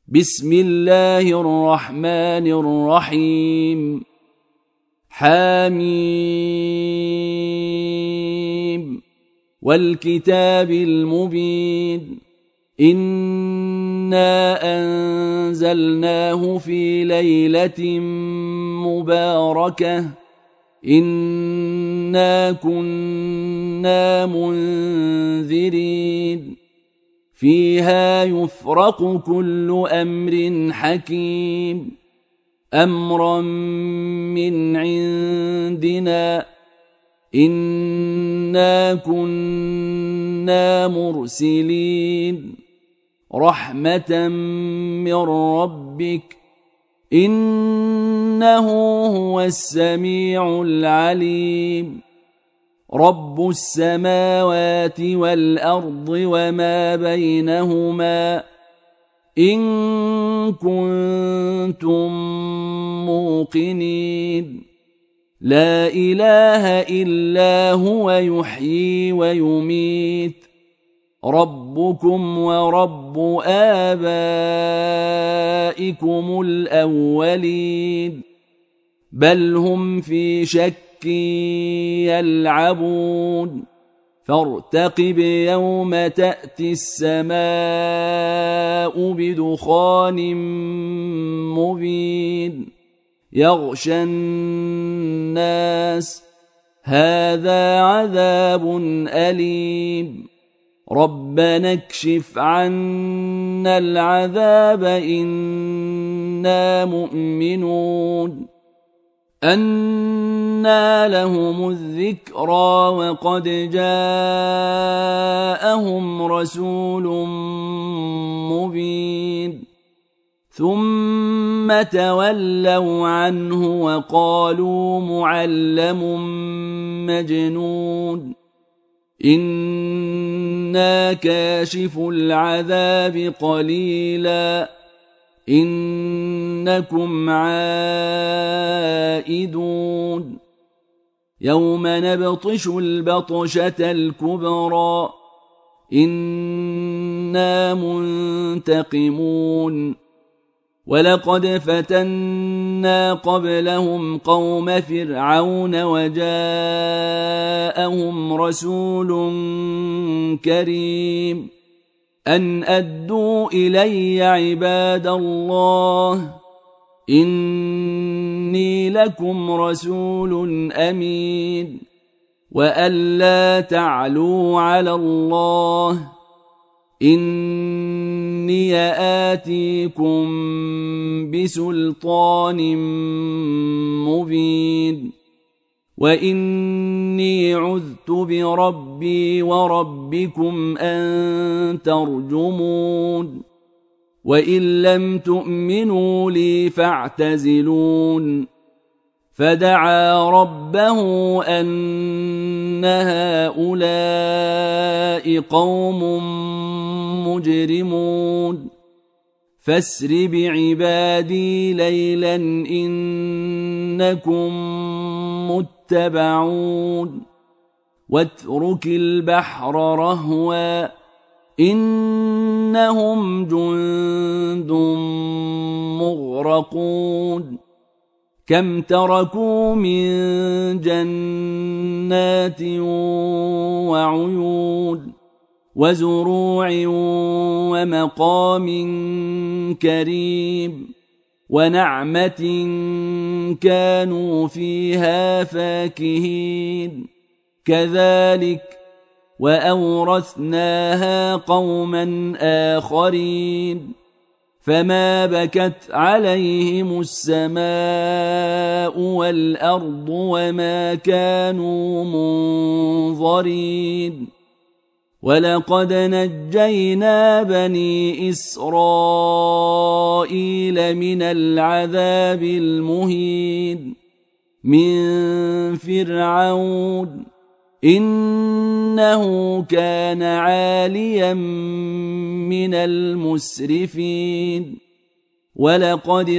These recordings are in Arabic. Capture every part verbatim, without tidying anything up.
بسم الله الرحمن الرحيم. حميم والكتاب المبين. إنا أنزلناه في ليلة مباركة إنا كنا منذرين فيها يفرق كل أمر حكيم أمرا من عندنا إنا كنا مرسلين رحمة من ربك إنه هو السميع العليم رب السماوات والأرض وما بينهما إن كنتم موقنين لا إله إلا هو يحيي ويميت ربكم ورب آبائكم الأولين بل هم في شك يلعبون فارتقب يوم تأتي السماء بدخان مبين يغشى الناس هذا عذاب أليم ربنا اكشف عنا العذاب إنا مؤمنون أنى لهم الذكرى وقد جاءهم رسول مبين ثم تولوا عنه وقالوا معلم مجنون إنا كاشف العذاب قليلا إنكم عائدون يوم نبطش البطشة الكبرى إنا منتقمون ولقد فتنا قبلهم قوم فرعون وجاءهم رسول كريم أن أدوا إلي عباد الله إني لكم رسول أمين وأن لا تعلوا على الله إني آتيكم بسلطان مبين وإني عذت بربي وربكم أن ترجمون وإن لم تؤمنوا لي فاعتزلون فدعا ربه أن هؤلاء قوم مجرمون فاسر بعبادي ليلا إنكم متبعون واترك البحر رهوا إنهم جند مغرقون كم تركوا من جنات وعيون وزروع ومقام كريم ونعمة كانوا فيها فاكهين كذلك وأورثناها قوما آخرين فما بكت عليهم السماء والأرض وما كانوا منظرين ولقد نجينا بني إسرائيل من العذاب المهين من فرعون إنه كان عاليا من المسرفين ولقد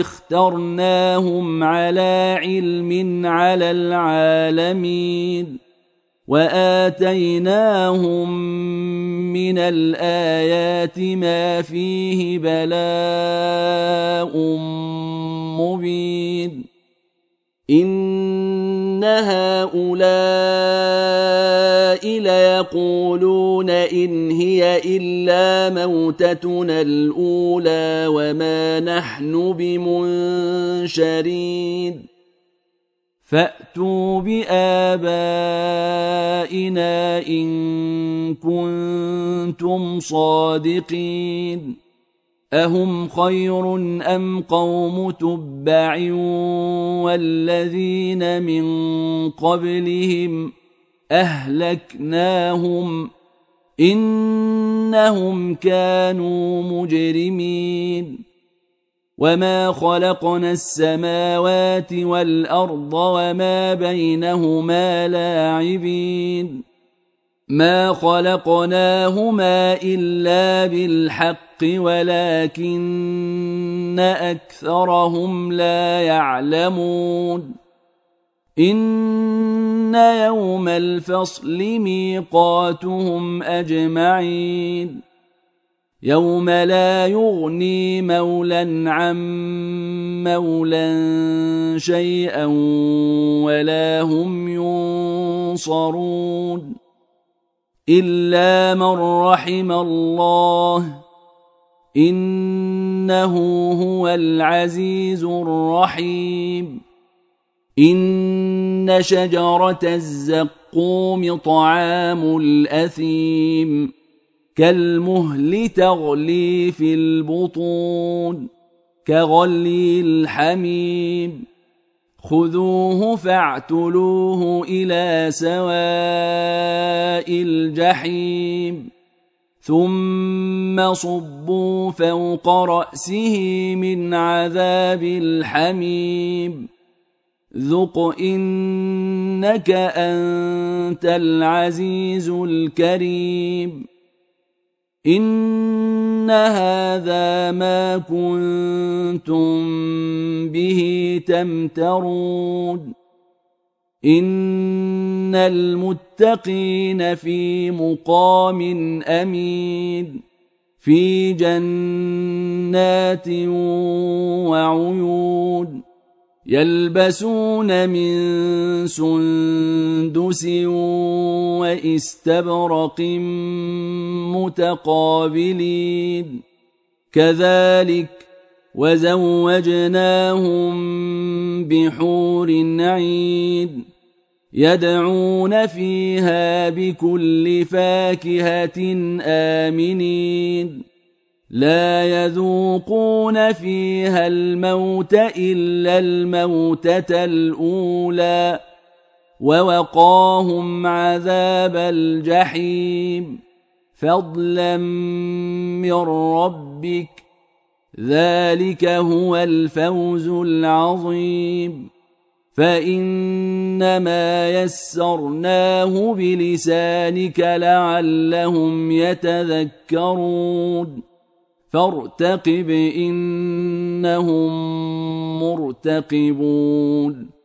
اخترناهم على علم على العالمين وآتيناهم من الآيات ما فيه بلاء مبين إن هؤلاء ليقولون إن هي إلا موتتنا الأولى وما نحن بمنشرين فأتوا بآبائنا إن كنتم صادقين أهم خير أم قوم تبع والذين من قبلهم أهلكناهم إنهم كانوا مجرمين وما خلقنا السماوات والأرض وما بينهما لاعبين ما خلقناهما إلا بالحق ولكن أكثرهم لا يعلمون إن يوم الفصل ميقاتهم أجمعين يوم لا يغني مولى عن مولى شيئا ولا هم ينصرون إلا من رحم الله إنه هو العزيز الرحيم إن شجرة الزقوم طعام الأثيم كالمهل تغلي في البطون كغلي الحميم خذوه فاعتلوه إلى سواء الجحيم ثم صبوا فوق رأسه من عذاب الحميم ذق إنك أنت العزيز الكريم إن هذا ما كنتم به تمترون إن المتقين في مقام أمين في جنات وعيون يلبسون من سندس واستبرق متقابلين كذلك وزوجناهم بحور عين يدعون فيها بكل فاكهة آمنين لا يذوقون فيها الموت إلا الموتة الأولى ووقاهم عذاب الجحيم فضلا من ربك ذلك هو الفوز العظيم فإنما يسرناه بلسانك لعلهم يتذكرون فارتقب إنهم مرتقبون